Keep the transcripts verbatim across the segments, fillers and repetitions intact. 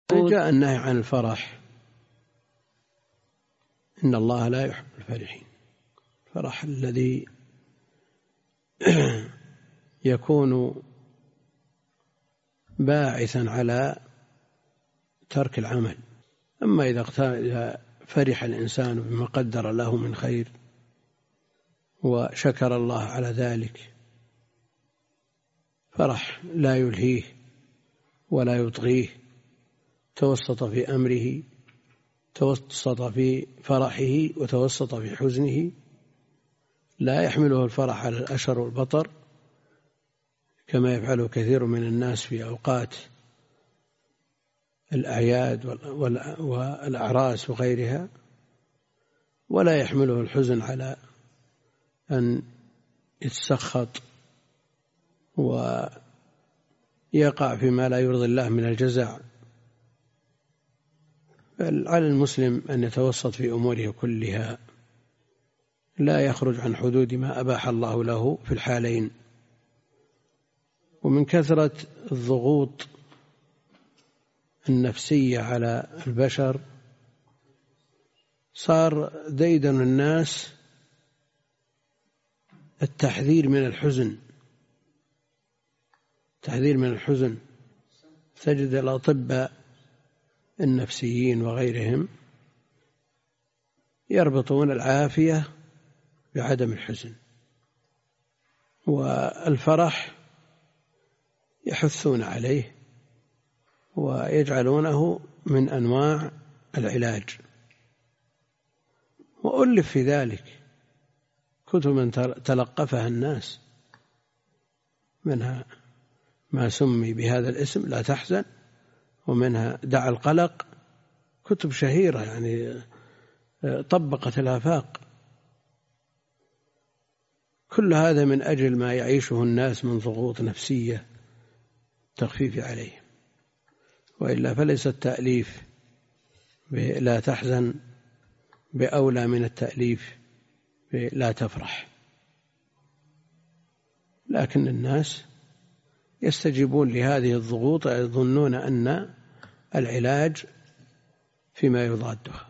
جاء النهي عن الفرح، إن الله لا يحب الفرحين. الفرح الذي يكون باعثا على ترك العمل. أما إذا فرح الإنسان بما قدر له من خير وشكر الله على ذلك، فرح لا يلهيه ولا يطغيه، توسط في أمره، توسط في فرحه وتوسط في حزنه، لا يحمله الفرح على الأشر والبطر كما يفعله كثير من الناس في أوقات الأعياد والأعراس وغيرها، ولا يحمله الحزن على أن يتسخط ويقع فيما لا يرضي الله من الجزع. بل على المسلم أن يتوسط في أموره كلها، لا يخرج عن حدود ما أباح الله له في الحالين. ومن كثرة الضغوط النفسية على البشر صار ديدن الناس التحذير من الحزن، تحذير من الحزن. تجد الأطباء النفسيين وغيرهم يربطون العافية بعدم الحزن، والفرح يحثون عليه ويجعلونه من أنواع العلاج. وألف في ذلك كتب تلقفها الناس، منها ما سمي بهذا الاسم لا تحزن، ومنها دع القلق، كتب شهيرة يعني طبقت الآفاق. كل هذا من أجل ما يعيشه الناس من ضغوط نفسية تخفيف عليهم، وإلا فليس التأليف لا تحزن بأولى من التأليف لا تفرح. لكن الناس يستجيبون لهذه الضغوط، يظنون أن العلاج فيما يضادها.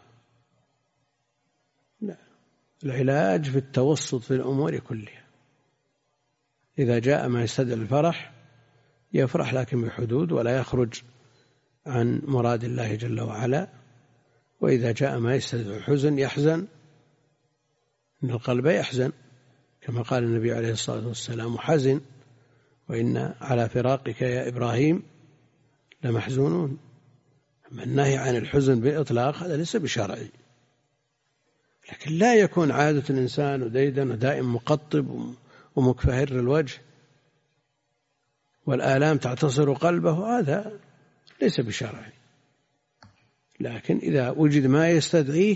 لا، العلاج في التوسط في الأمور كلها. إذا جاء ما يستدعي الفرح يفرح، لكن بحدود، ولا يخرج عن مراد الله جل وعلا. وإذا جاء ما يستدعي الحزن يحزن، إن القلب يحزن كما قال النبي عليه الصلاة والسلام: حزن وإن على فراقك يا إبراهيم لمحزونون. أما النهي عن الحزن بإطلاق هذا ليس بشرعي، لكن لا يكون عادة الإنسان وديدا ودائم مقطب ومكفهر الوجه والآلام تعتصر قلبه، هذا ليس بشرعي. لكن إذا وجد ما يستدعيه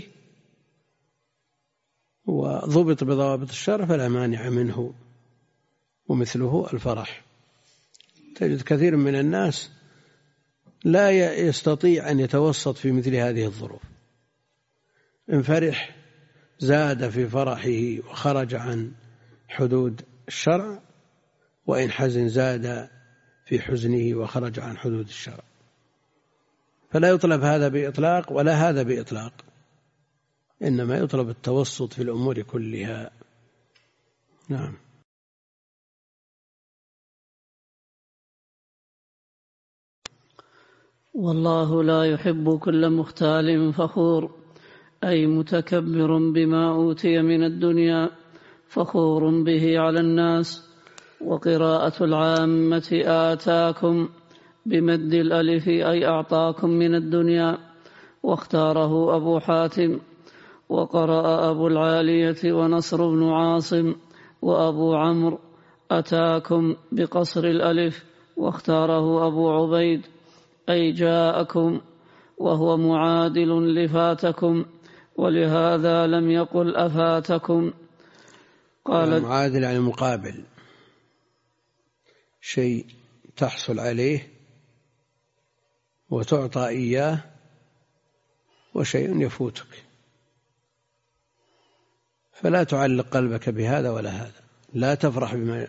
وضبط بضوابط الشرع فلا مانع منه، ومثله الفرح. تجد كثير من الناس لا يستطيع أن يتوسط في مثل هذه الظروف. إن فرح زاد في فرحه وخرج عن حدود الشرع، وإن حزن زاد في حزنه وخرج عن حدود الشرع. فلا يطلب هذا بإطلاق ولا هذا بإطلاق، إنما يطلب التوسط في الأمور كلها. نعم. والله لا يحب كل مختال فخور، أي متكبر بما أوتي من الدنيا فخور به على الناس. وقراءة العامة آتاكم بمد الألف أي أعطاكم من الدنيا، واختاره أبو حاتم. وقرأ أبو العالية ونصر بن عاصم وأبو عمرو أتاكم بقصر الألف، واختاره أبو عبيد أي جاءكم، وهو معادل لفاتكم، ولهذا لم يقل أفاتكم. قال معادل يعني مقابل، شيء تحصل عليه وتعطى إياه، وشيء يفوتك، فلا تعلق قلبك بهذا ولا هذا. لا تفرح بما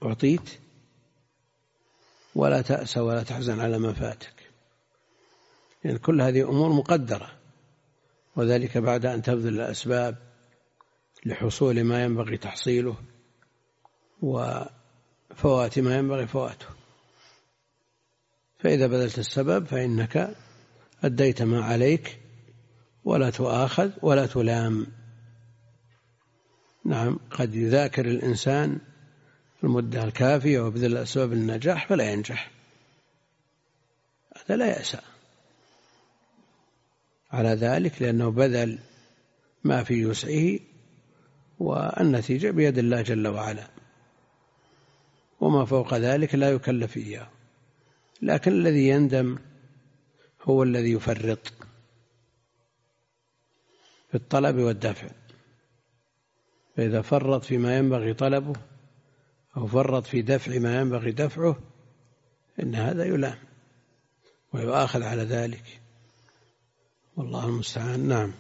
أعطيت، ولا تأسى ولا تحزن على ما فاتك. يعني كل هذه أمور مقدرة، وذلك بعد أن تبذل الأسباب لحصول ما ينبغي تحصيله وفوات ما ينبغي فواته. فإذا بذلت السبب فإنك أديت ما عليك ولا تؤاخذ ولا تلام. نعم، قد يذاكر الإنسان المدة الكافية وبذل الأسباب النجاح فلا ينجح، هذا لا يأسى على ذلك، لأنه بذل ما في وسعه والنتيجة بيد الله جل وعلا، وما فوق ذلك لا يكلف إياه. لكن الذي يندم هو الذي يفرط في الطلب والدفع، فإذا فرط فيما ينبغي طلبه أو فرط في دفع ما ينبغي دفعه إن هذا يلام ويؤاخذ على ذلك، والله المستعان. نعم.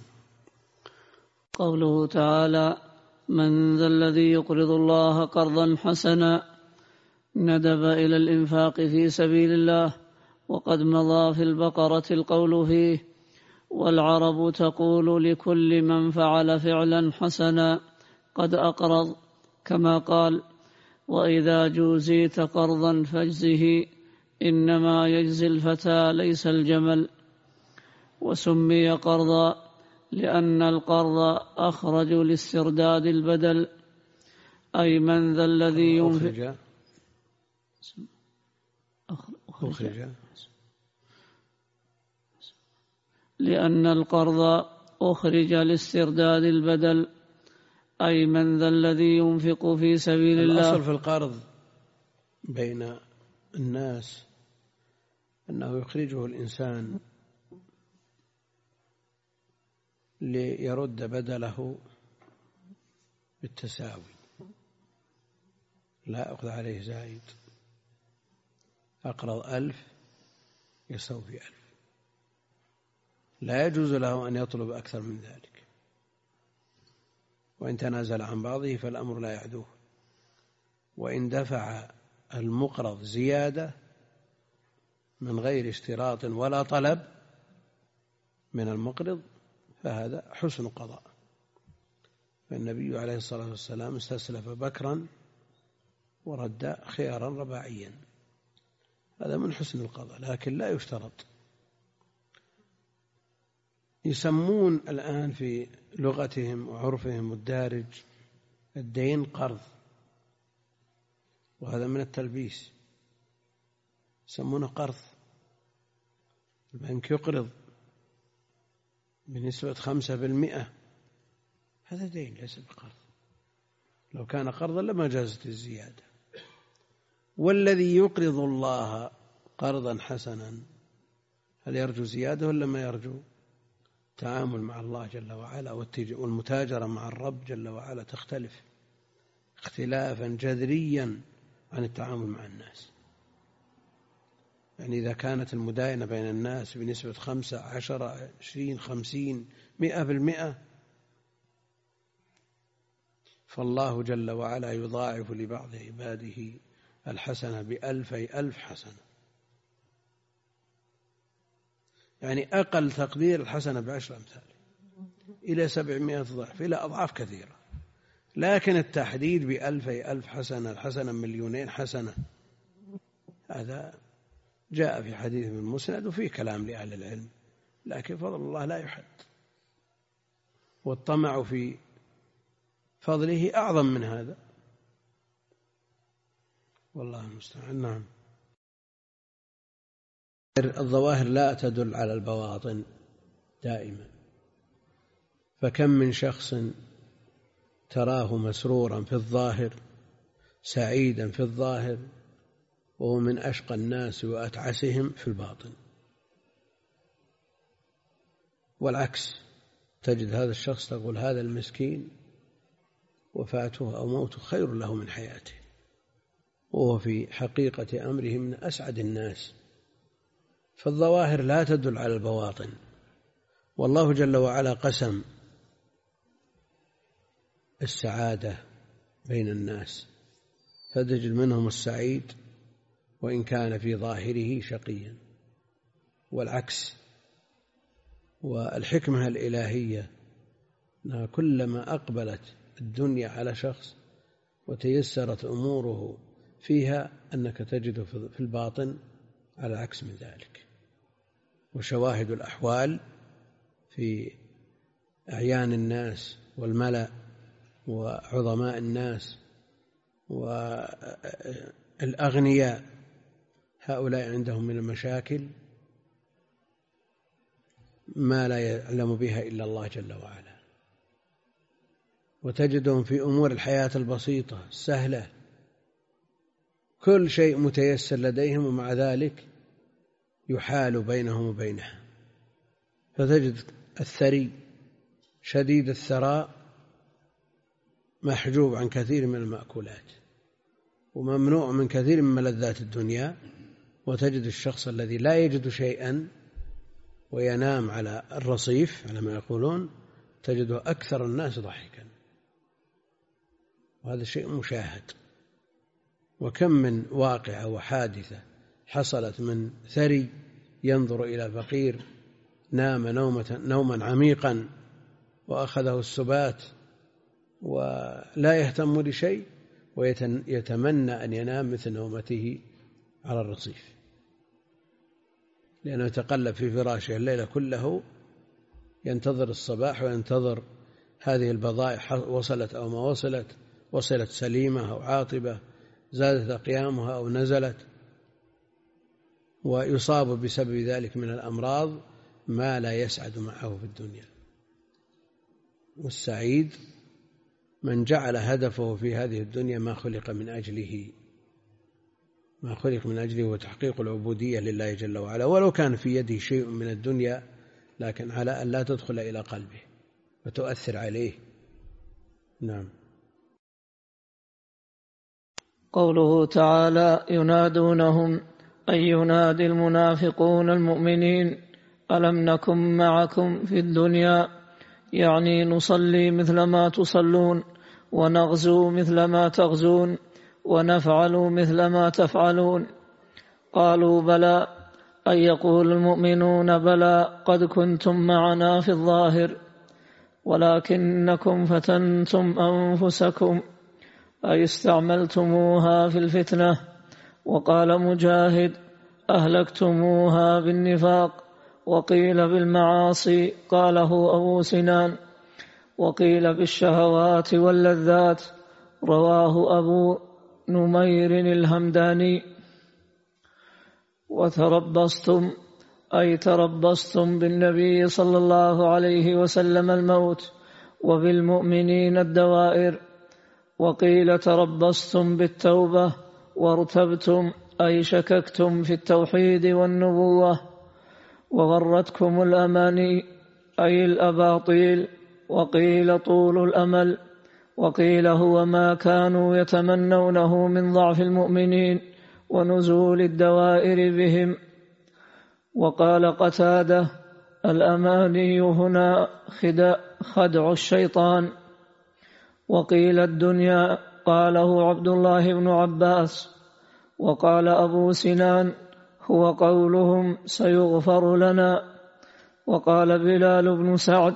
قوله تعالى: من ذا الذي يقرض الله قرضا حسنا، ندب إلى الإنفاق في سبيل الله، وقد مضى في البقرة القول فيه: والعرب تقول لكل من فعل فعلا حسنا قد أقرض، كما قال: وإذا جوزيت قرضا فاجزه، إنما يجزي الفتى ليس الجمل. وسمي قرضا لأن القرض أخرج لاسترداد البدل، أي من ذا الذي ينفق أخرج لأن القرض أخرج لاسترداد البدل، أي من ذا الذي ينفق في سبيل الله. الأصل في القرض بين الناس أنه يخرجه الإنسان ليرد بدله بالتساوي، لا أخذ عليه زايد. أقرض ألف يساوي ألف، لا يجوز له أن يطلب أكثر من ذلك، وإن تنازل عن بعضه فالأمر لا يعدوه. وإن دفع المقرض زيادة من غير اشتراط ولا طلب من المقرض فهذا حسن قضاء. فالنبي عليه الصلاة والسلام استسلف بكرا ورد خيارا رباعيا، هذا من حسن القضاء، لكن لا يشترط. يسمون الآن في لغتهم وعرفهم الدارج الدين قرض، وهذا من التلبيس، يسمونه قرض. البنك يقرض بنسبة خمسة بالمئة، هذا دين ليس بقرض، لو كان قرضا لما جازت الزيادة. والذي يقرض الله قرضا حسنا، هل يرجو زيادة ولا ما يرجو؟ التعامل مع الله جل وعلا والمتاجرة مع الرب جل وعلا تختلف اختلافا جذريا عن التعامل مع الناس. يعني إذا كانت المداينة بين الناس بنسبة خمسة عشرة عشرين خمسين مئة بالمئة، فالله جل وعلا يضاعف لبعض عباده الحسنة بألفي ألف حسنة، يعني أقل تقدير الحسنة بعشر أمثال إلى سبعمائة ضعف إلى أضعاف كثيرة. لكن التحديد بألفي ألف حسنة، الحسنة مليونين حسنة، هذا جاء في حديث من مسند وفيه كلام لأهل العلم، لكن فضل الله لا يحد، والطمع في فضله أعظم من هذا، والله المستعان. نعم. الظواهر لا تدل على البواطن دائما، فكم من شخص تراه مسرورا في الظاهر سعيدا في الظاهر وهو من أشقى الناس وأتعسهم في الباطن، والعكس، تجد هذا الشخص تقول هذا المسكين وفاته أو موته خير له من حياته، وهو في حقيقة أمره من أسعد الناس. فالظواهر لا تدل على البواطن، والله جل وعلا قسم السعادة بين الناس، فتجد منهم السعيد وإن كان في ظاهره شقيا، والعكس والحكمة الإلهية أنها كلما أقبلت الدنيا على شخص وتيسرت أموره فيها أنك تجد في الباطن على عكس من ذلك. وشواهد الأحوال في أعيان الناس والملأ وعظماء الناس والأغنياء، هؤلاء عندهم من المشاكل ما لا يعلم بها إلا الله جل وعلا، وتجدهم في أمور الحياة البسيطة السهلة كل شيء متيسر لديهم، ومع ذلك يحال بينهم وبينها. فتجد الثري شديد الثراء محجوب عن كثير من المأكولات وممنوع من كثير من ملذات الدنيا، وتجد الشخص الذي لا يجد شيئا وينام على الرصيف على ما يقولون تجده أكثر الناس ضحكا، وهذا شيء مشاهد. وكم من واقعة وحادثة حصلت من ثري ينظر إلى فقير نام نومة نوما عميقا وأخذه السبات ولا يهتم لشيء ويتمنى أن ينام مثل نومته على الرصيف، لأنه يتقلب في فراشه الليلة كله ينتظر الصباح وينتظر هذه البضائع وصلت أو ما وصلت، وصلت سليمة أو عاطبة، زادت أقيامها أو نزلت، ويصاب بسبب ذلك من الأمراض ما لا يسعد معه في الدنيا. والسعيد من جعل هدفه في هذه الدنيا ما خلق من أجله ما خلق من أجله وتحقيق العبودية لله جل وعلا، ولو كان في يده شيء من الدنيا، لكن على أن لا تدخل إلى قلبه وتؤثر عليه. نعم. قوله تعالى: ينادونهم أي ينادي المنافقون المؤمنين ألم نكن معكم في الدنيا، يعني نصلي مثل ما تصلون ونغزو مثل ما تغزون ونفعل مثل ما تفعلون. قالوا بلى، أي يقول المؤمنون بلى قد كنتم معنا في الظاهر ولكنكم فتنتم أنفسكم أي استعملتموها في الفتنة. وقال مجاهد: أهلكتموها بالنفاق. وقيل بالمعاصي، قاله أبو سنان. وقيل بالشهوات واللذات، رواه أبو نمير الهمداني. وتربصتم أي تربصتم بالنبي صلى الله عليه وسلم الموت وبالمؤمنين الدوائر. وقيل تربصتم بالتوبة وارتبتم أي شككتم في التوحيد والنبوة. وغرتكم الأماني أي الأباطيل. وقيل طول الأمل. وقيل هو ما كانوا يتمنونه من ضعف المؤمنين ونزول الدوائر بهم. وقال قتادة: الأماني هنا خدع الشيطان. وقيل الدنيا، قاله عبد الله بن عباس. وقال أبو سنان: هو قولهم سيغفر لنا. وقال بلال بن سعد: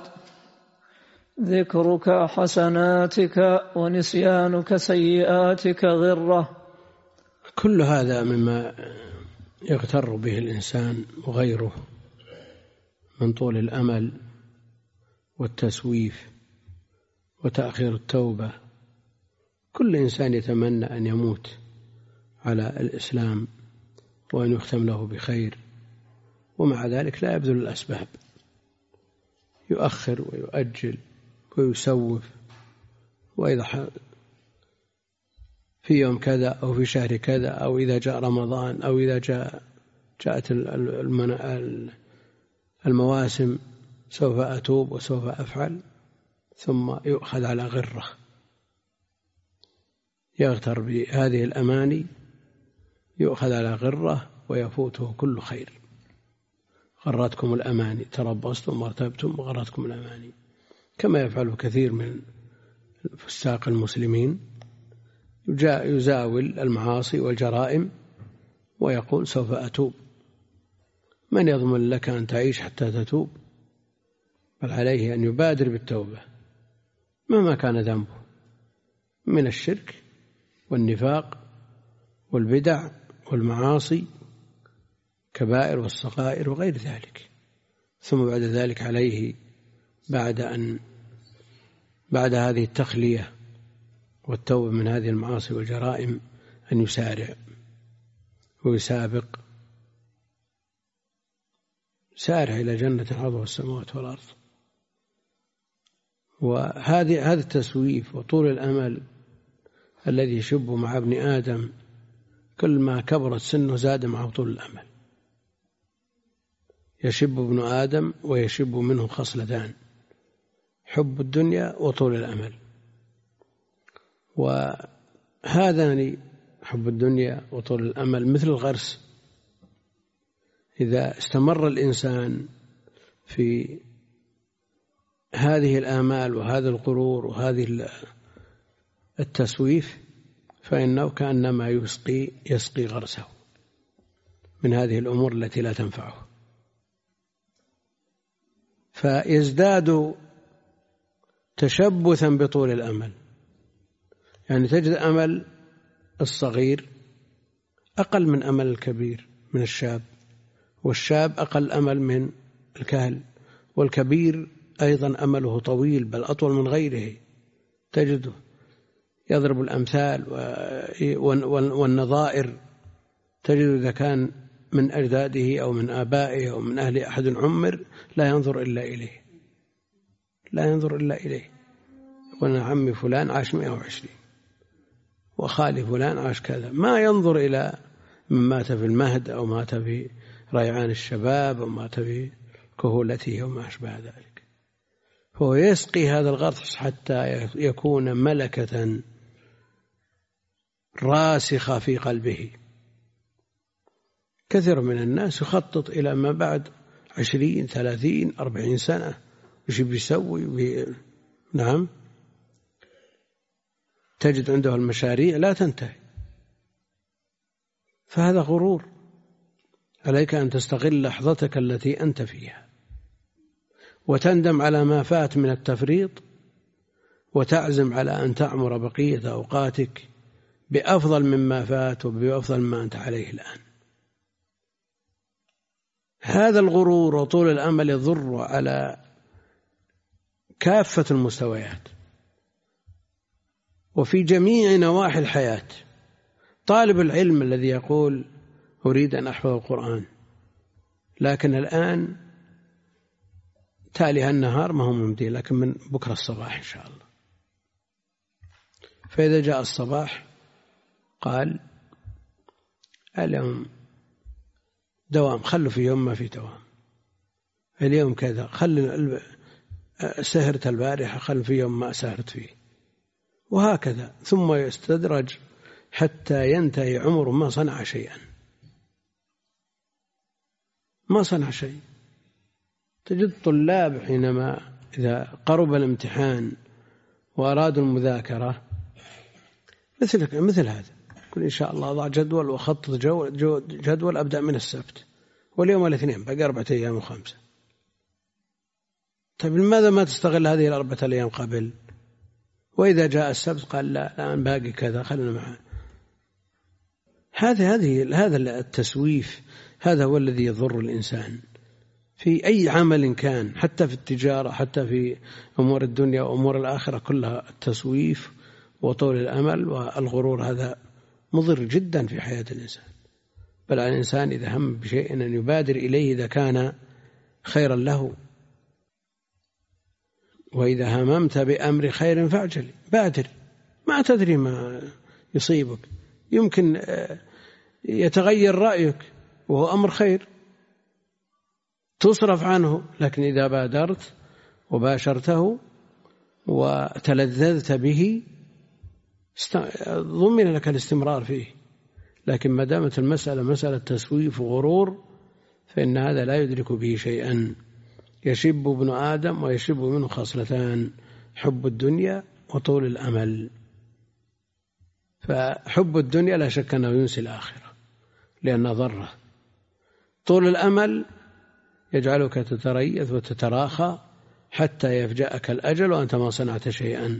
ذكرك حسناتك ونسيانك سيئاتك غرة. كل هذا مما يغتر به الإنسان وغيره من طول الأمل والتسويف وتأخير التوبة. كل إنسان يتمنى أن يموت على الإسلام وأن يختم له بخير، ومع ذلك لا يبذل الأسباب، يؤخر ويؤجل ويسوف. وإذا في يوم كذا أو في شهر كذا أو إذا جاء رمضان أو إذا جاء جاءت المواسم سوف أتوب وسوف أفعل، ثم يؤخذ على غرة، يغتر بهذه الأماني، يؤخذ على غرة ويفوته كل خير. غرتكم الأماني، تربصتم وارتبتم وغرتكم الأماني، كما يفعل كثير من فساق المسلمين، يزاول المعاصي والجرائم ويقول سوف أتوب. من يضمن لك أن تعيش حتى تتوب؟ بل عليه أن يبادر بالتوبة مهما كان ذنبه من الشرك والنفاق والبدع والمعاصي كبائر والصغائر وغير ذلك. ثم بعد ذلك عليه بعد أن بعد هذه التخلية والتوبة من هذه المعاصي والجرائم أن يسارع ويسابق، سارع إلى جنة عرضها السماوات والأرض. وهذه هذا التسويف وطول الأمل الذي يشب مع ابن آدم كل ما كبرت سنه زاد معه طول الأمل. يشب ابن آدم ويشب منه خصلتان: حب الدنيا وطول الأمل. وهذان حب الدنيا وطول الأمل مثل الغرس، إذا استمر الإنسان في هذه الآمال وهذا الغرور وهذه التسويف فإنه كأنما يسقي يسقي غرسه من هذه الأمور التي لا تنفعه، فيزداد تشبثا بطول الأمل. يعني تجد أمل الصغير أقل من أمل الكبير من الشاب، والشاب أقل أمل من الكهل، والكبير أيضا أمله طويل بل أطول من غيره. تجده يضرب الأمثال والنظائر، تجد إذا كان من أجداده أو من آبائه أو من أهل أحد عمر لا ينظر إلا إليه، لا ينظر إلا إليه. يقول عمي فلان عاش مئة وعشرين وخالي فلان عاش كذا، ما ينظر إلى من مات في المهد أو مات في ريعان الشباب أو مات في كهولته وما أشبه ذلك. فهو يسقي هذا الغرس حتى يكون ملكة راسخة في قلبه. كثير من الناس يخطط إلى ما بعد عشرين ثلاثين أربعين سنة وش بيسوي بي... نعم، تجد عنده المشاريع لا تنتهي، فهذا غرور. عليك أن تستغل لحظتك التي أنت فيها وتندم على ما فات من التفريط، وتعزم على أن تعمر بقية أوقاتك بأفضل مما فات وبأفضل ما أنت عليه الآن. هذا الغرور وطول الأمل يضر على كافة المستويات وفي جميع نواحي الحياة. طالب العلم الذي يقول أريد أن أحفظ القرآن لكن الآن تالي النهار ما هو ممدي، لكن من بكرة الصباح إن شاء الله. فإذا جاء الصباح قال اليوم دوام، خلوا في يوم ما في دوام، اليوم كذا، خل سهرت البارحة خل في يوم ما سهرت فيه، وهكذا. ثم يستدرج حتى ينتهي عمره ما صنع شيئا، ما صنع شيء. تجد طلاب حينما إذا قرب الامتحان وأرادوا المذاكرة مثل مثل هذا، يقول إن شاء الله أضع جدول وأخطط جدول أبدأ من السبت واليوم الاثنين باقي أربعة أيام وخمسة. طيب لماذا ما تستغل هذه الأربعة الأيام قبل؟ وإذا جاء السبت قال لا الآن باقي كذا خلنا معه. هذا هذه هذا التسويف هذا هو الذي يضر الإنسان في أي عمل كان، حتى في التجارة، حتى في أمور الدنيا وأمور الآخرة كلها. التسويف وطول الأمل والغرور هذا مضر جدا في حياة الإنسان. بل على الإنسان إذا هم بشيء أن يبادر إليه إذا كان خيرا له. وإذا هممت بأمر خير فاعجل، بادر، ما تدري ما يصيبك، يمكن يتغير رأيك وهو أمر خير تصرف عنه، لكن إذا بادرت وباشرته وتلذذت به ضمن لك الاستمرار فيه. لكن ما دامت المسألة مسألة تسويف وغرور فإن هذا لا يدرك به شيئا. يشب ابن آدم ويشب منه خصلتان: حب الدنيا وطول الأمل. فحب الدنيا لا شك أنه ينسي الآخرة لأنه ضره. طول الأمل يجعلك تتريث وتتراخى حتى يفجأك الأجل وأنت ما صنعت شيئا.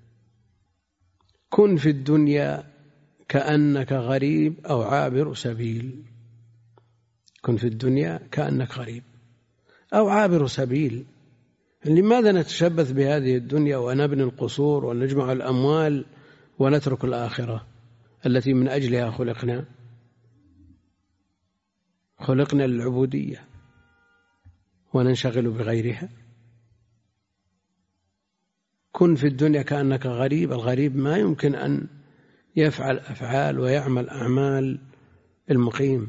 كن في الدنيا كأنك غريب أو عابر سبيل. كن في الدنيا كأنك غريب أو عابر سبيل. لماذا نتشبث بهذه الدنيا ونبني القصور ونجمع الأموال ونترك الآخرة التي من أجلها خلقنا؟ خلقنا للعبودية وننشغل بغيرها. كن في الدنيا كأنك غريب. الغريب ما يمكن أن يفعل أفعال ويعمل أعمال المقيم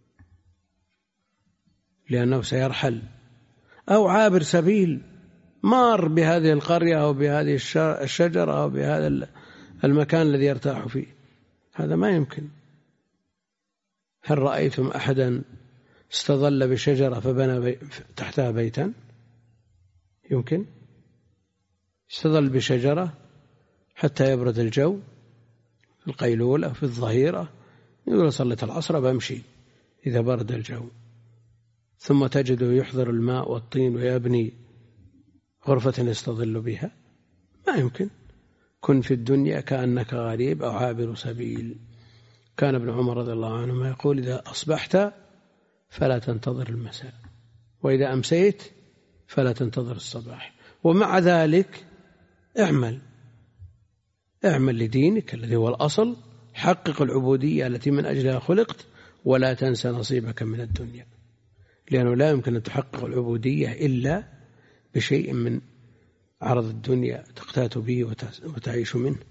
لأنه سيرحل. أو عابر سبيل، مار بهذه القرية أو بهذه الشجرة أو بهذا المكان الذي يرتاح فيه، هذا ما يمكن. هل رأيتم أحدا استظل بشجرة فبنى بي تحتها بيتا؟ يمكن؟ استظل بشجرة حتى يبرد الجو في القيلولة في الظهيرة، يقول صليت العصر بمشي إذا برد الجو، ثم تجده يحضر الماء والطين ويبني غرفة يستظل بها؟ ما يمكن. كن في الدنيا كأنك غريب أو عابر سبيل. كان ابن عمر رضي الله عنهما يقول إذا أصبحت فلا تنتظر المساء، وإذا أمسيت فلا تنتظر الصباح. ومع ذلك اعمل اعمل لدينك الذي هو الأصل، حقق العبودية التي من أجلها خلقت، ولا تنسى نصيبك من الدنيا، لأنه لا يمكن أن تحقق العبودية إلا بشيء من عرض الدنيا تقتات به وتعيش منه.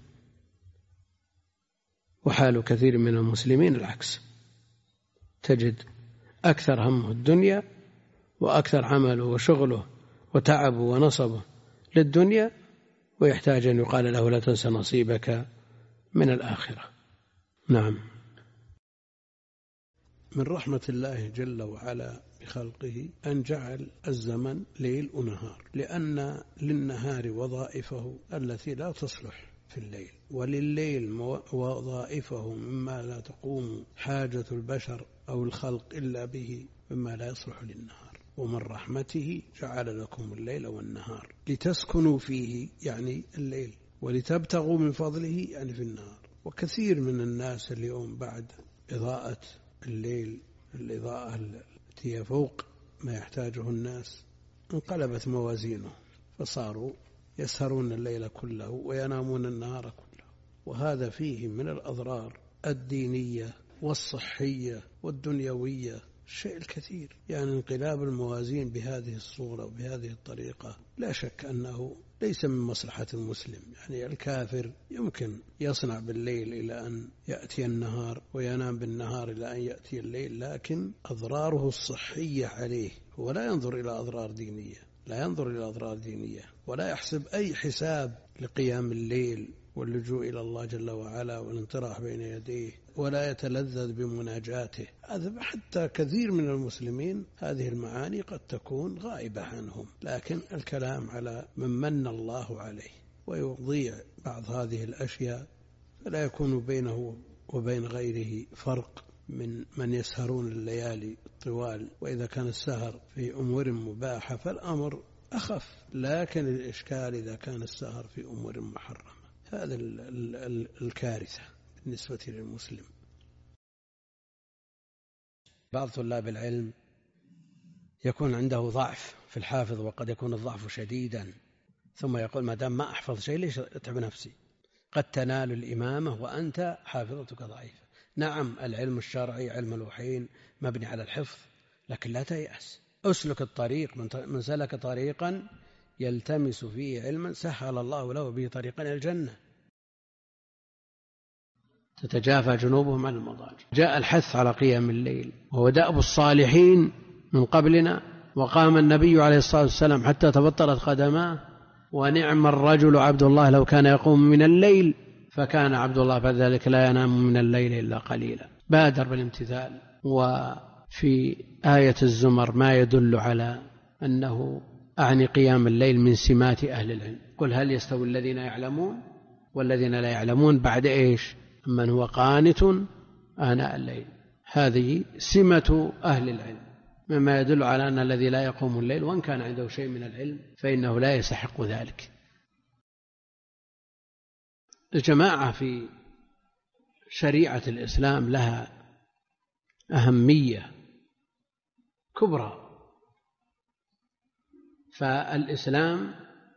وحال كثير من المسلمين العكس، تجد أكثر همه الدنيا وأكثر عمله وشغله وتعبه ونصبه للدنيا، ويحتاج أن يقال له لا تنسى نصيبك من الآخرة. نعم. من رحمة الله جل وعلا بخلقه أن جعل الزمن ليل ونهار، لأن للنهار وظائفه التي لا تصلح في الليل، ولليل وظائفه مما لا تقوم حاجة البشر أو الخلق إلا به مما لا يصلح للنهار. ومن رحمته جعل لكم الليل والنهار لتسكنوا فيه، يعني الليل، ولتبتغوا من فضله، يعني في النهار. وكثير من الناس اليوم بعد إضاءة الليل، الإضاءة التي هي فوق ما يحتاجه الناس، انقلبت موازينه، فصاروا يسهرون الليل كله وينامون النهار كله. وهذا فيه من الأضرار الدينية والصحية والدنيوية الشيء الكثير. يعني انقلاب الموازين بهذه الصورة وبهذه الطريقة لا شك أنه ليس من مصلحة المسلم. يعني الكافر يمكن يصنع بالليل إلى أن يأتي النهار وينام بالنهار إلى أن يأتي الليل، لكن أضراره الصحية عليه، هو لا ينظر إلى أضرار دينية، لا ينظر إلى أضرار دينية، ولا يحسب أي حساب لقيام الليل واللجوء إلى الله جل وعلا والانطراح بين يديه، ولا يتلذذ بمناجاته. هذا حتى كثير من المسلمين هذه المعاني قد تكون غائبة عنهم، لكن الكلام على من من الله عليه ويضيع بعض هذه الأشياء، فلا يكون بينه وبين غيره فرق من من يسهرون الليالي الطوال. وإذا كان السهر في أمور مباحة فالأمر أخف، لكن الإشكال إذا كان السهر في أمور محرمة، هذا الكارثة بالنسبة للمسلم. بعض طلاب العلم يكون عنده ضعف في الحافظ، وقد يكون الضعف شديدا، ثم يقول ما دام ما أحفظ شيء ليش أتعب نفسي؟ قد تنال الإمامة وأنت حافظتك ضعيفة. نعم، العلم الشرعي علم الوحيين مبني على الحفظ، لكن لا تيأس، أسلك الطريق. من سلك طريقا يلتمس فيه علما سهل الله له به طريقا إلى الجنة. تتجافى جنوبهم عن المضاجع. جاء الحث على قيام الليل، وهو دأب الصالحين من قبلنا، وقام النبي عليه الصلاة والسلام حتى تبطلت قدماه. ونعم الرجل عبد الله لو كان يقوم من الليل، فكان عبد الله فذلك لا ينام من الليل إلا قليلا. بادر بالامتثال. وفي آية الزمر ما يدل على أنه أعني قيام الليل من سمات أهل العلم. قل هل يستوي الذين يعلمون والذين لا يعلمون بعد إيش؟ من هو قانت آناء الليل. هذه سمة أهل العلم، مما يدل على أن الذي لا يقوم الليل وإن كان عنده شيء من العلم فإنه لا يستحق ذلك. الجماعة في شريعة الإسلام لها أهمية كبرى، فالإسلام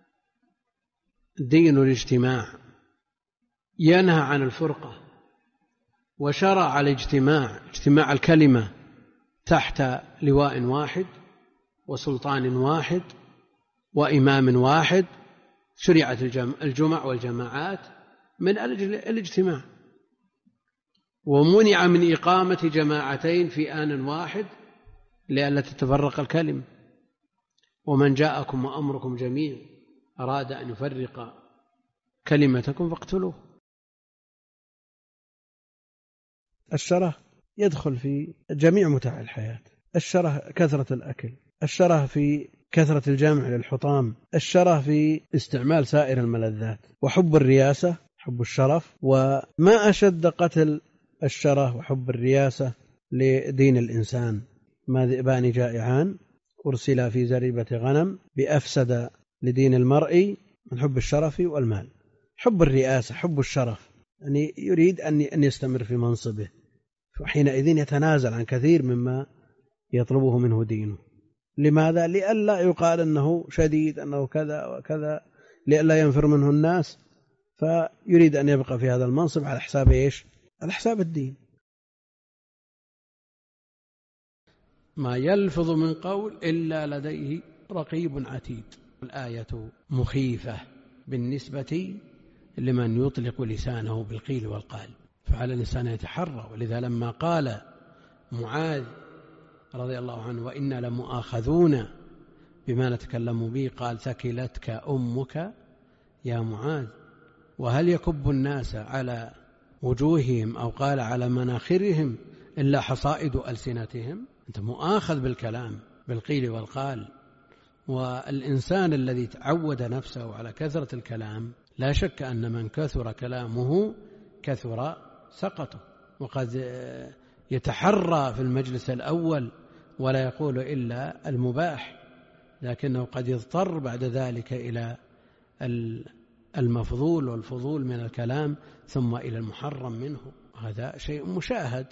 دين الاجتماع، ينهى عن الفرقة، وشرع الاجتماع، اجتماع الكلمة تحت لواء واحد وسلطان واحد وإمام واحد. شريعة الجمع والجماعات من أجل الاجتماع، ومنع من إقامة جماعتين في آن واحد لئلا تتفرق الكلمة. ومن جاءكم وأمركم جميع أراد أن يفرق كلمتكم فاقتلوه. الشره يدخل في جميع متاع الحياة، الشره كثرة الأكل، الشره في كثرة الجمع للحطام، الشره في استعمال سائر الملذات، وحب الرياسة، حب الشرف. وما أشد قتل الشره وحب الرياسة لدين الإنسان. ما ذئبان جائعان أرسلا في زريبة غنم بأفسد لدين المرء من حب الشرف والمال. حب الرئاسة، حب الشرف، يعني يريد أن يستمر في منصبه، فحينئذ يتنازل عن كثير مما يطلبه منه دينه. لماذا؟ لئلا يقال أنه شديد، أنه كذا وكذا، لئلا ينفر منه الناس، فيريد أن يبقى في هذا المنصب على حساب إيش؟ على حساب الدين. ما يلفظ من قول إلا لديه رقيب عتيد. الآية مخيفة بالنسبة لمن يطلق لسانه بالقيل والقال، فعلى الإنسان يتحرى. ولذا لما قال معاذ رضي الله عنه وإنا لمؤاخذون بما نتكلم به، قال ثكلتك أمك يا معاذ. وهل يكب الناس على وجوههم أو قال على مناخرهم إلا حصائد ألسنتهم؟ أنت مؤاخذ بالكلام بالقيل والقال. والإنسان الذي تعود نفسه على كثرة الكلام لا شك أن من كثر كلامه كثر سقطه، وقد يتحرى في المجلس الأول ولا يقول إلا المباح، لكنه قد يضطر بعد ذلك إلى المفضول والفضول من الكلام ثم إلى المحرم منه. هذا شيء مشاهد.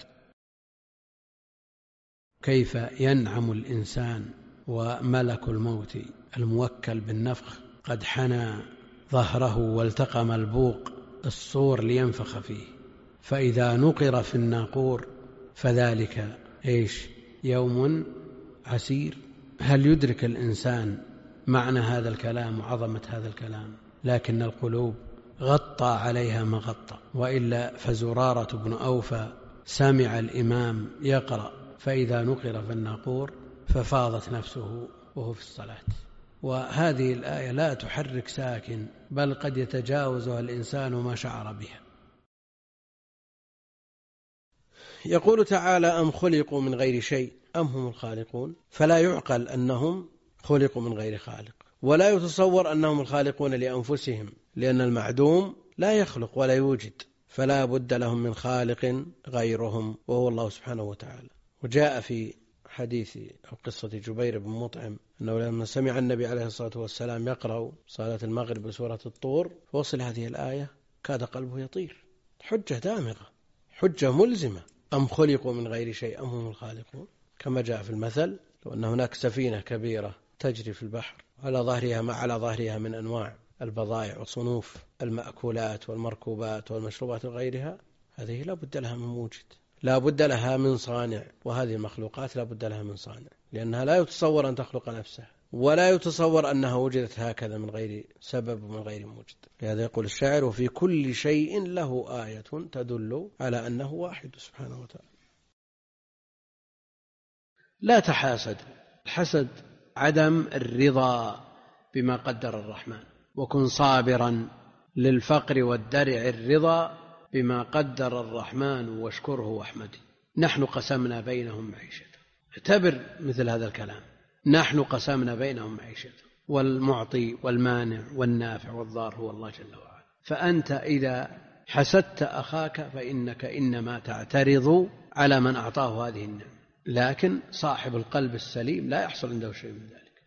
كيف ينعم الإنسان وملك الموت الموكل بالنفخ قد حنى ظهره والتقم البوق الصور لينفخ فيه، فإذا نقر في الناقور فذلك إيش؟ يوم عسير. هل يدرك الإنسان معنى هذا الكلام وعظمة هذا الكلام؟ لكن القلوب غطى عليها ما غطى. وإلا فزرارة بن أوفى سمع الإمام يقرأ فإذا نقر في الناقور ففاضت نفسه وهو في الصلاة. وهذه الآية لا تحرك ساكن، بل قد يتجاوزها الإنسان ما شعر بها. يقول تعالى أم خلقوا من غير شيء أم هم الخالقون، فلا يعقل أنهم خلقوا من غير خالق، ولا يتصور أنهم الخالقون لأنفسهم، لأن المعدوم لا يخلق ولا يوجد، فلا بد لهم من خالق غيرهم وهو الله سبحانه وتعالى. وجاء في حديث أو قصة جبير بن مطعم أنه لما سمع النبي عليه الصلاة والسلام يقرأ صلاة المغرب بسورة الطور فوصل هذه الآية كاد قلبه يطير. حجة دامغة، حجة ملزمة. أم خلقوا من غير شيء أم هم الخالقون، كما جاء في المثل لو أن هناك سفينة كبيرة تجري في البحر على ظهرها ما على ظهرها من أنواع البضائع وصنوف المأكولات والمركوبات والمشروبات وغيرها، هذه لا بد لها من موجد، لا بد لها من صانع. وهذه المخلوقات لا بد لها من صانع، لأنها لا يتصور أن تخلق نفسها، ولا يتصور أنها وجدت هكذا من غير سبب ومن غير موجد. لهذا يقول الشاعر وفي كل شيء له آية تدل على أنه واحد سبحانه وتعالى. لا تحاسد. الحسد عدم الرضا بما قدر الرحمن، وكن صابرا للفقر والدرع الرضا بما قدر الرحمن واشكره واحمده. نحن قسمنا بينهم معيشة. اعتبر مثل هذا الكلام، نحن قسمنا بينهم معيشة، والمعطي والمانع والنافع والضار هو الله جل وعلا. فأنت إذا حسدت أخاك فإنك إنما تعترض على من أعطاه هذه النعمة، لكن صاحب القلب السليم لا يحصل عنده شيء من ذلك.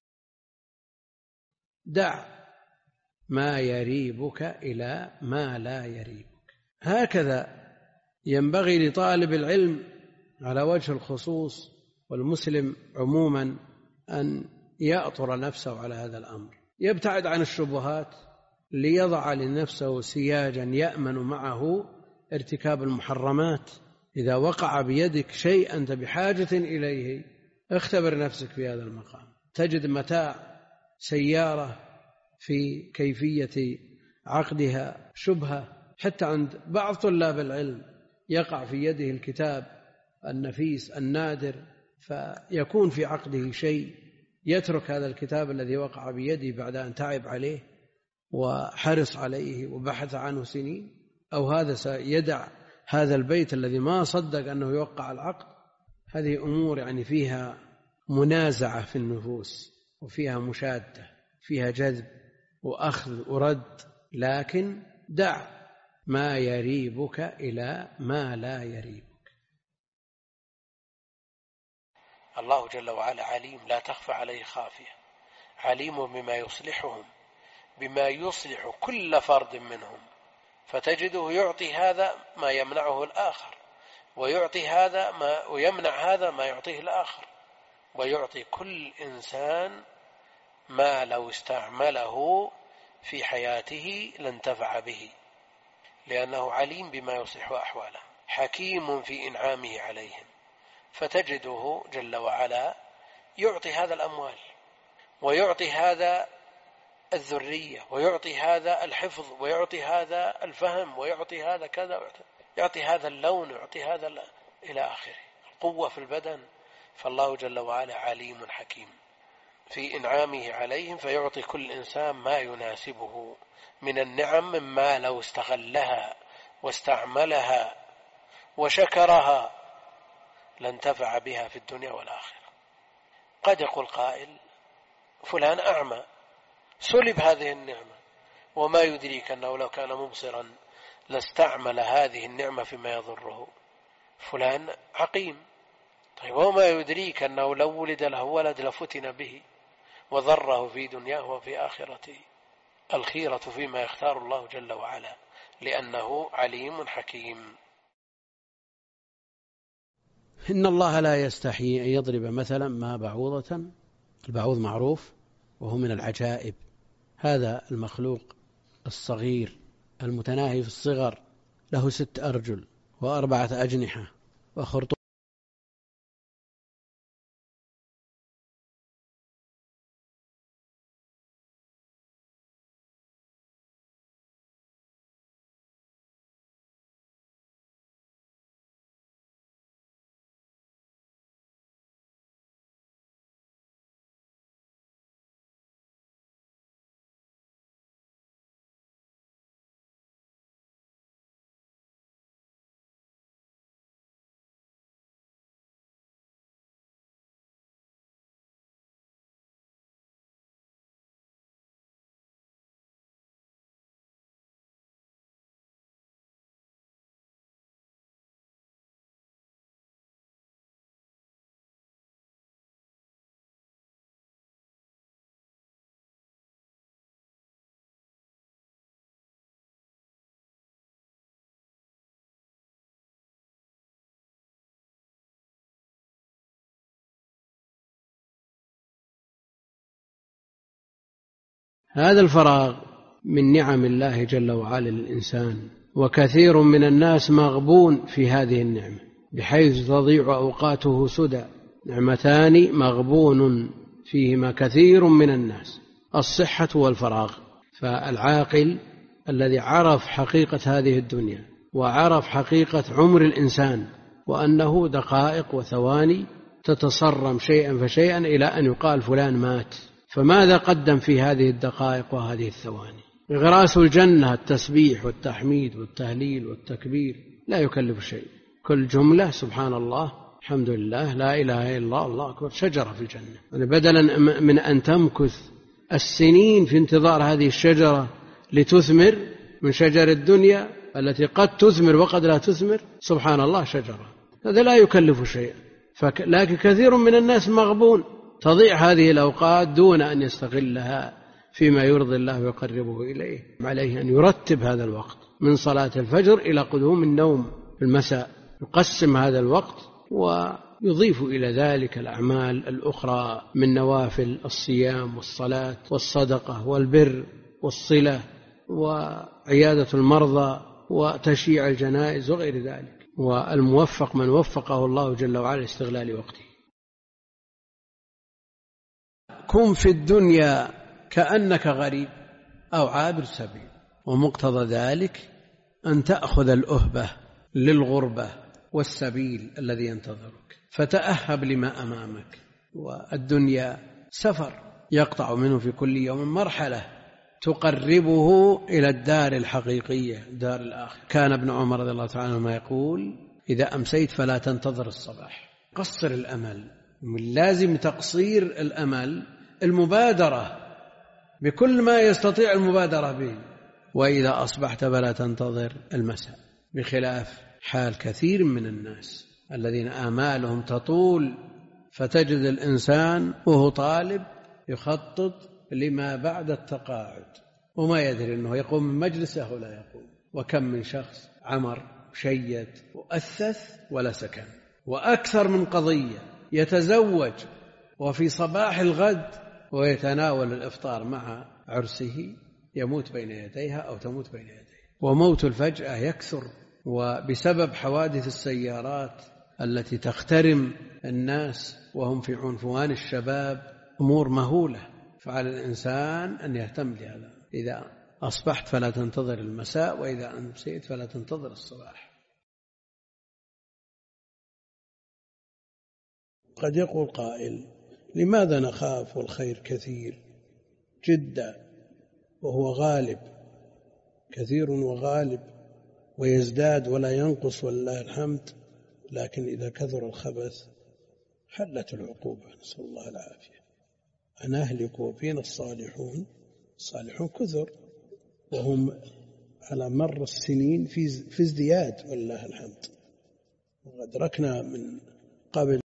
دع ما يريبك إلى ما لا يريبك. هكذا ينبغي لطالب العلم على وجه الخصوص والمسلم عموما أن يأطر نفسه على هذا الأمر، يبتعد عن الشبهات ليضع لنفسه سياجا يأمن معه ارتكاب المحرمات. إذا وقع بيدك شيء أنت بحاجة إليه اختبر نفسك في هذا المقام. تجد متاع سيارة في كيفية عقدها شبهة، حتى عند بعض طلاب العلم يقع في يده الكتاب النفيس النادر فيكون في عقده شيء، يترك هذا الكتاب الذي وقع بيده بعد أن تعب عليه وحرص عليه وبحث عنه سنين، أو هذا سيدع هذا البيت الذي ما صدق أنه يوقع العقد. هذه أمور يعني فيها منازعة في النفوس وفيها مشادة، فيها جذب وأخذ ورد. لكن دع ما يريبك إلى ما لا يريبك. الله جل وعلا عليم لا تخفى عليه خافية، عليم بما يصلحهم، بما يصلح كل فرد منهم، فتجده يعطي هذا ما يمنعه الآخر، ويعطي هذا ما ويمنع هذا ما يعطيه الآخر، ويعطي كل إنسان ما لو استعمله في حياته لانتفع به، لأنه عليم بما يصلح أحواله، حكيم في إنعامه عليهم. فتجده جل وعلا يعطي هذا الأموال، ويعطي هذا الذرية، ويعطي هذا الحفظ، ويعطي هذا الفهم، ويعطي هذا كذا، يعطي هذا اللون، ويعطي هذا إلى آخره، القوة في البدن. فالله جل وعلا عليم حكيم في إنعامه عليهم، فيعطي كل إنسان ما يناسبه من النعم، مما لو استغلها واستعملها وشكرها لانتفع بها في الدنيا والآخرة. قد يقول قائل فلان أعمى سلب هذه النعمة، وما يدريك أنه لو كان مبصرا لاستعمل هذه النعمة فيما يضره. فلان عقيم، طيب وما يدريك أنه لو ولد له ولد لفتن به وضره في دنياه وفي آخرته. الخيرة فيما يختار الله جل وعلا، لأنه عليم حكيم. إن الله لا يستحيي أن يضرب مثلا ما بعوضة، البعوض معروف وهو من العجائب، هذا المخلوق الصغير المتناهي في الصغر، له ست أرجل وأربعة أجنحة وخرطوم هذا الفراغ من نعم الله جل وعلا للإنسان، وكثير من الناس مغبون في هذه النعمة بحيث تضيع أوقاته سدى. نعمتان مغبون فيهما كثير من الناس، الصحة والفراغ. فالعاقل الذي عرف حقيقة هذه الدنيا وعرف حقيقة عمر الإنسان، وأنه دقائق وثواني تتصرم شيئا فشيئا إلى أن يقال فلان مات، فماذا قدم في هذه الدقائق وهذه الثواني؟ غراس الجنة التسبيح والتحميد والتهليل والتكبير لا يكلف شيء، كل جملة سبحان الله الحمد لله لا إله إلا الله الله أكبر شجرة في الجنة. يعني بدلا من أن تمكث السنين في انتظار هذه الشجرة لتثمر من شجر الدنيا التي قد تثمر وقد لا تثمر، سبحان الله شجرة، هذا لا يكلف شيء، لكن كثير من الناس مغبون، تضيع هذه الأوقات دون أن يستغلها فيما يرضي الله ويقربه إليه. عليه أن يرتب هذا الوقت من صلاة الفجر إلى قدوم النوم في المساء، يقسم هذا الوقت ويضيف إلى ذلك الأعمال الأخرى من نوافل الصيام والصلاة والصدقة والبر والصلة وعيادة المرضى وتشييع الجنائز وغير ذلك. والموفق من وفقه الله جل وعلا استغلال وقته. كن في الدنيا كأنك غريب أو عابر سبيل، ومقتضى ذلك أن تأخذ الأهبة للغربة والسبيل الذي ينتظرك، فتأهب لما أمامك. والدنيا سفر يقطع منه في كل يوم مرحلة تقربه إلى الدار الحقيقية، دار الآخرة. كان ابن عمر رضي الله تعالى عنهما يقول: إذا أمسيت فلا تنتظر الصباح، قصر الأمل. من لازم تقصير الأمل المبادرة بكل ما يستطيع المبادرة به. وإذا أصبحت فلا تنتظر المساء، بخلاف حال كثير من الناس الذين آمالهم تطول، فتجد الإنسان وهو طالب يخطط لما بعد التقاعد وما يدري أنه يقوم من مجلسه ولا يقوم. وكم من شخص عمر شيد وأثث ولا سكن. وأكثر من قضية يتزوج وفي صباح الغد ويتناول الإفطار مع عرسه يموت بين يديها أو تموت بين يديه. وموت الفجأة يكثر، وبسبب حوادث السيارات التي تخترم الناس وهم في عنفوان الشباب أمور مهولة. فعلى الإنسان أن يهتم لهذا. إذا أصبحت فلا تنتظر المساء، وإذا أمسيت فلا تنتظر الصباح. قد يقول قائل: لماذا نخاف والخير كثير جدا وهو غالب، كثير وغالب ويزداد ولا ينقص ولله الحمد، لكن إذا كثر الخبث حلت العقوبة، نسأل الله العافية. أنهلك وفينا الصالحون، الصالحون كثر وهم على مر السنين في ازدياد ولله الحمد. وأدركنا من قبل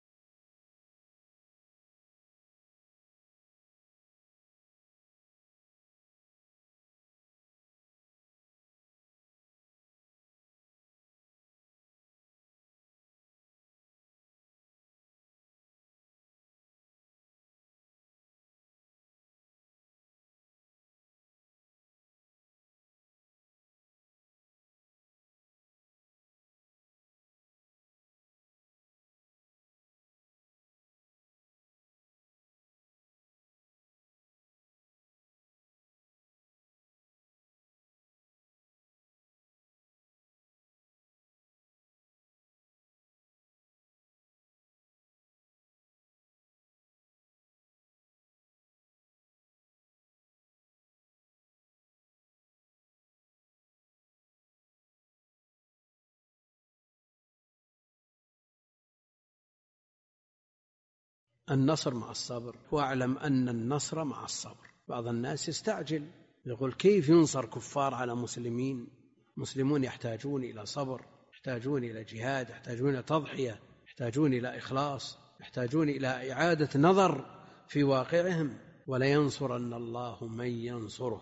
النصر مع الصبر، واعلم أن النصر مع الصبر. بعض الناس يستعجل يقول: كيف ينصر كفار على مسلمين؟ مسلمون يحتاجون إلى صبر، يحتاجون إلى جهاد، يحتاجون إلى تضحية، يحتاجون إلى إخلاص، يحتاجون إلى إعادة نظر في واقعهم. ولينصرن الله من ينصره.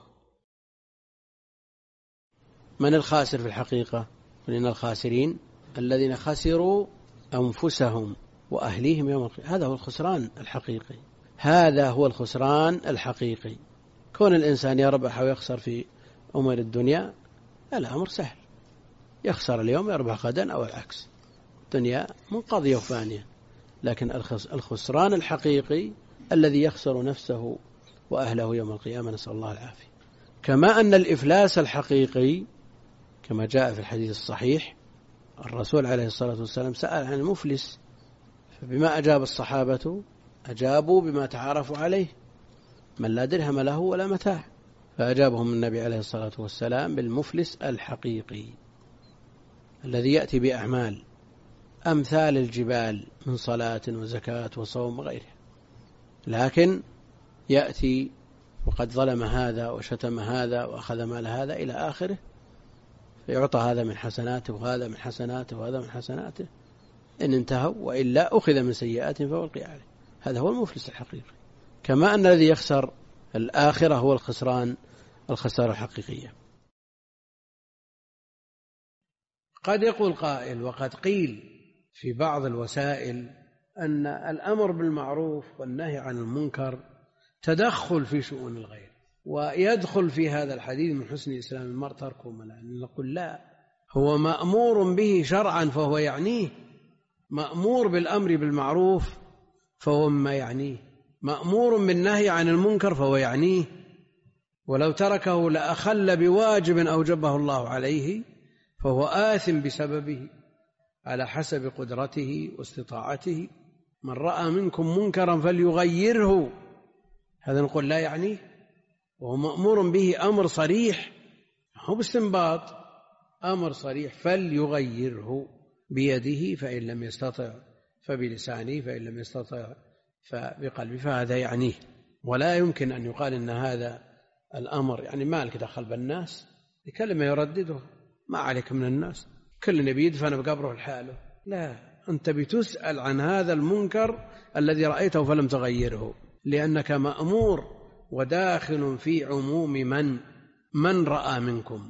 من الخاسر في الحقيقة؟ لأن الخاسرين الذين خسروا أنفسهم وأهليهم يوم القيامة. هذا هو الخسران الحقيقي، هذا هو الخسران الحقيقي. كون الإنسان يربح ويخسر في أمور الدنيا الأمر سهل، يخسر اليوم يربح غدا أو العكس، الدنيا منقضية وفانية. لكن الخسران الحقيقي الذي يخسر نفسه وأهله يوم القيامة، نسأل الله العافية. كما أن الإفلاس الحقيقي كما جاء في الحديث الصحيح، الرسول عليه الصلاة والسلام سأل عن المفلس، فبما أجاب الصحابة؟ أجابوا بما تعارفوا عليه: من لا درهم له ولا متاع. فأجابهم النبي عليه الصلاة والسلام بالمفلس الحقيقي الذي يأتي بأعمال أمثال الجبال من صلاة وزكاة وصوم وغيره، لكن يأتي وقد ظلم هذا وشتم هذا وأخذ مال هذا إلى آخره، فيعطى هذا من حسناته وهذا من حسناته وهذا من حسناته، إن انتهوا، وإلا أخذ من سيئاتهم فألقي عليه. هذا هو المفلس الحقيقي، كما أن الذي يخسر الآخرة هو الخسران الخسارة الحقيقية. قد يقول قائل وقد قيل في بعض الوسائل أن الأمر بالمعروف والنهي عن المنكر تدخل في شؤون الغير، ويدخل في هذا الحديث من حسن إسلام المرء تركه ما لا يعنيه. نقول لا، هو مأمور به شرعا فهو يعنيه، مأمور بالأمر بالمعروف فهو ما يعنيه، مأمور بالنهي عن المنكر فهو يعنيه، ولو تركه لأخل بواجب أوجبه الله عليه فهو آثم بسببه على حسب قدرته واستطاعته. من رأى منكم منكرا فليغيره، هذا نقول لا يعنيه، وهو مأمور به أمر صريح، هو باستنباط أمر صريح، فليغيره بيده فإن لم يستطع فبلسانه فإن لم يستطع فبقلبه، فهذا يعنيه. ولا يمكن أن يقال إن هذا الأمر يعني مالك دخل بالناس، كلمة يرددها، ما عليك من الناس، كل نبي يدفن بقبره لحاله. لا، أنت بتسأل عن هذا المنكر الذي رأيته فلم تغيره، لأنك مأمور وداخل في عموم من من رأى منكم.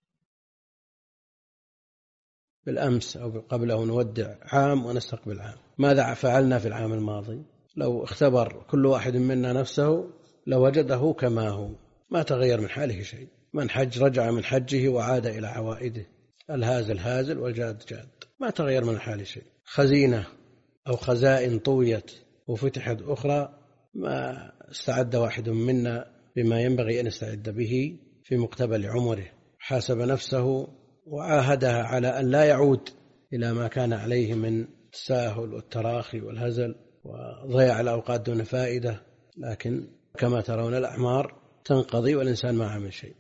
بالأمس أو قبله نودع عام ونستقبل عام. ماذا فعلنا في العام الماضي؟ لو اختبر كل واحد منا نفسه لوجده كما هو، ما تغير من حاله شيء. من حج رجع من حجه وعاد إلى عوائده، الهازل هازل والجاد جاد، ما تغير من حاله شيء. خزينة أو خزائن طويت وفتحت أخرى، ما استعد واحد منا بما ينبغي أن يستعد به في مقتبل عمره، حاسب نفسه وعاهدها على أن لا يعود إلى ما كان عليه من التساهل والتراخي والهزل وضياع الأوقات دون فائدة. لكن كما ترون الأعمار تنقضي والإنسان ما عمل شيء.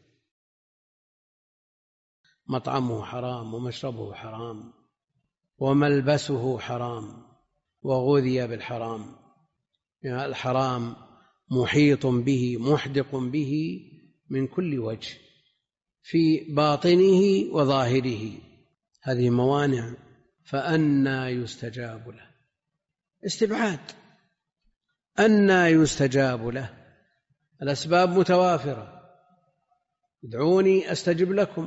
مطعمه حرام ومشربه حرام وملبسه حرام وغذي بالحرام، يعني الحرام محيط به محدق به من كل وجه في باطنه وظاهره، هذه موانع، فأنى يستجاب له؟ استبعاد، أنى يستجاب له؟ الأسباب متوافرة، ادعوني أستجب لكم،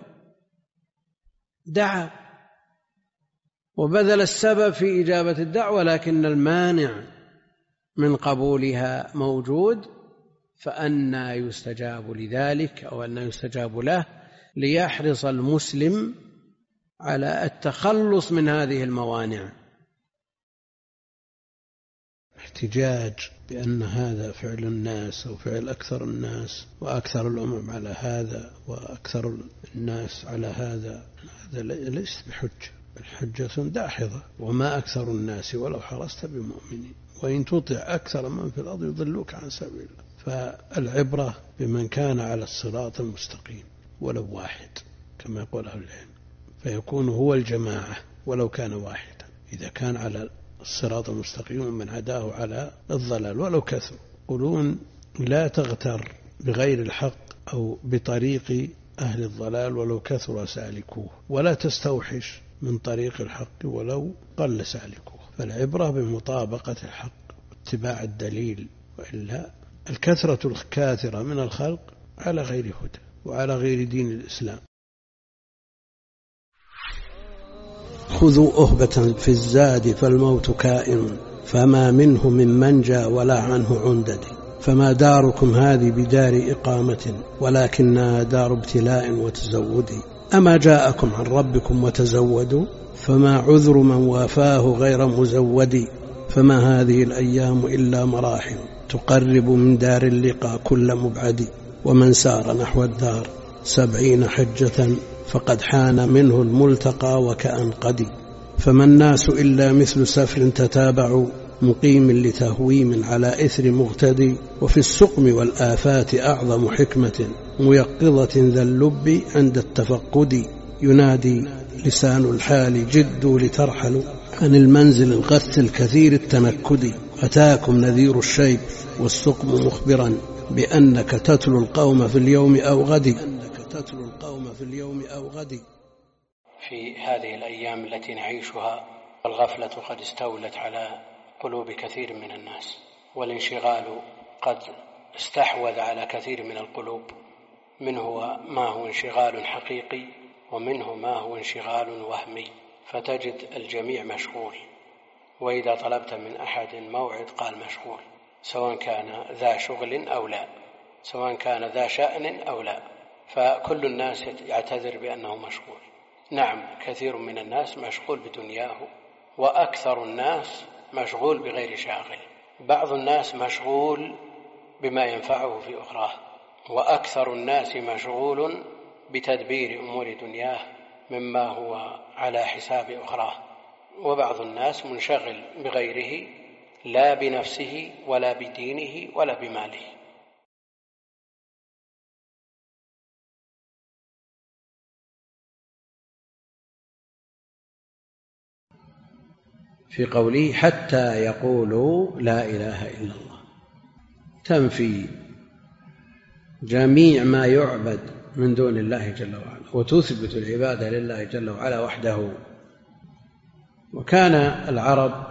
دعا وبذل السبب في إجابة الدعوة، لكن المانع من قبولها موجود، فأنى يستجاب لذلك أو أنى يستجاب له؟ ليحرص المسلم على التخلص من هذه الموانع. احتجاج بأن هذا فعل الناس أو فعل أكثر الناس وأكثر الأمم على هذا وأكثر الناس على هذا، هذا ليس بحجة، الحجة داحضة. وما أكثر الناس ولو حرصت بمؤمنين وإن تطع أكثر من في الأرض يضلوك عن سبيل الله. فالعبرة بمن كان على الصراط المستقيم ولو واحد كما يقول أهل العلم، فيكون هو الجماعة ولو كان واحدا. إذا كان على الصراط المستقيم ومن عداه على الضلال ولو كثر. يقولون لا تغتر بغير الحق أو بطريق أهل الضلال ولو كثر سالكوه، ولا تستوحش من طريق الحق ولو قل سالكوه. فالعبرة بمطابقة الحق واتباع الدليل، وإلا الكثرة الكاثرة من الخلق على غير هدى وعلى غير دين الإسلام. خذوا أهبة في الزاد فالموت كائن، فما منه من منجى ولا عنه عندد. فما داركم هذه بدار إقامة، ولكنها دار ابتلاء وتزود. أما جاءكم عن ربكم وتزودوا، فما عذر من وافاه غير مزود. فما هذه الأيام إلا مراحل، تقرب من دار اللقاء كل مبعد. ومن سار نحو الدار سبعين حجة، فقد حان منه الملتقى وكأن قدي. فما الناس إلا مثل سفر تتابع، مقيم لتهويم على إثر مغتدي. وفي السقم والآفات أعظم حكمة، ميقظة ذا اللب عند التفقد. ينادي لسان الحال جدوا لترحلوا، عن المنزل الغث الكثير التنكد. أتاكم نذير الشيب والسقم مخبرا، بأنك تتلو القوم في اليوم أو غد. تتلو القوم في اليوم أو غد. في هذه الأيام التي نعيشها الغفلة قد استولت على قلوب كثير من الناس، والانشغال قد استحوذ على كثير من القلوب، منه ما هو انشغال حقيقي ومنه ما هو انشغال وهمي، فتجد الجميع مشغول، وإذا طلبت من أحد موعد قال مشغول، سواء كان ذا شغل أو لا، سواء كان ذا شأن أو لا، فكل الناس يعتذر بأنه مشغول. نعم، كثير من الناس مشغول بدنياه، وأكثر الناس مشغول بغير شاغل. بعض الناس مشغول بما ينفعه في أخراه، وأكثر الناس مشغول بتدبير أمور دنياه مما هو على حساب أخراه، وبعض الناس منشغل بغيره لا بنفسه ولا بدينه ولا بماله. في قوله حتى يقولوا لا إله إلا الله، تنفي جميع ما يعبد من دون الله جل وعلا، وتثبت العبادة لله جل وعلا وحده. وكان العرب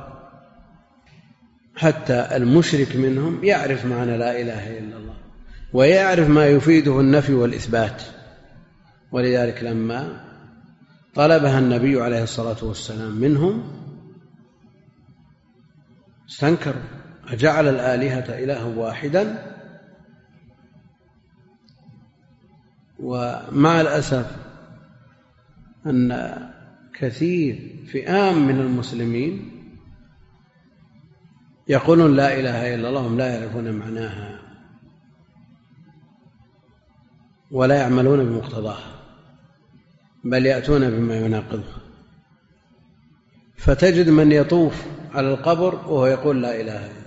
حتى المشرك منهم يعرف معنى لا إله إلا الله، ويعرف ما يفيده النفي والإثبات، ولذلك لما طلبها النبي عليه الصلاة والسلام منهم استنكروا، أجعل الآلهة إلها واحدا. ومع الأسف أن كثير فئام من المسلمين يقولون لا إله إلا الله هم لا يعرفون معناها ولا يعملون بمقتضاها، بل يأتون بما يناقضها. فتجد من يطوف على القبر وهو يقول لا إله إلا الله،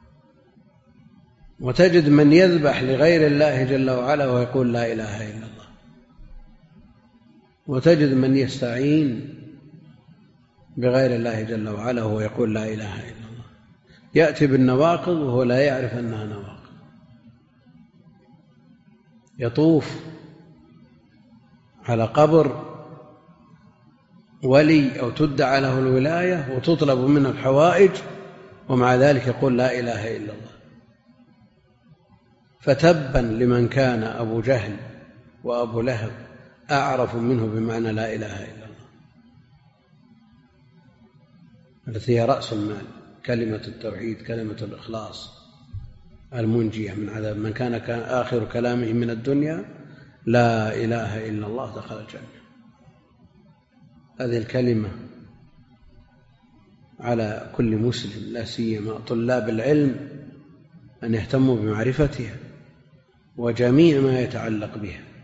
وتجد من يذبح لغير الله جل وعلا ويقول لا إله إلا الله، وتجد من يستعين بغير الله جل وعلا وهو يقول لا إله إلا الله، يأتي بالنواقض وهو لا يعرف أنها نواقض. يطوف على قبر ولي أو تدعى له الولاية وتطلب منه الحوائج، ومع ذلك يقول لا إله إلا الله. فتبا لمن كان أبو جهل وأبو لهب أعرف منه بمعنى لا إله إلا الله، التي هي رأس المال، كلمة التوحيد، كلمة الإخلاص المنجية من عذاب. من كان آخر كلامه من الدنيا لا إله إلا الله دخل الجنة. هذه الكلمة على كل مسلم، لا سيما طلاب العلم، أن يهتموا بمعرفتها وجميع ما يتعلق بها.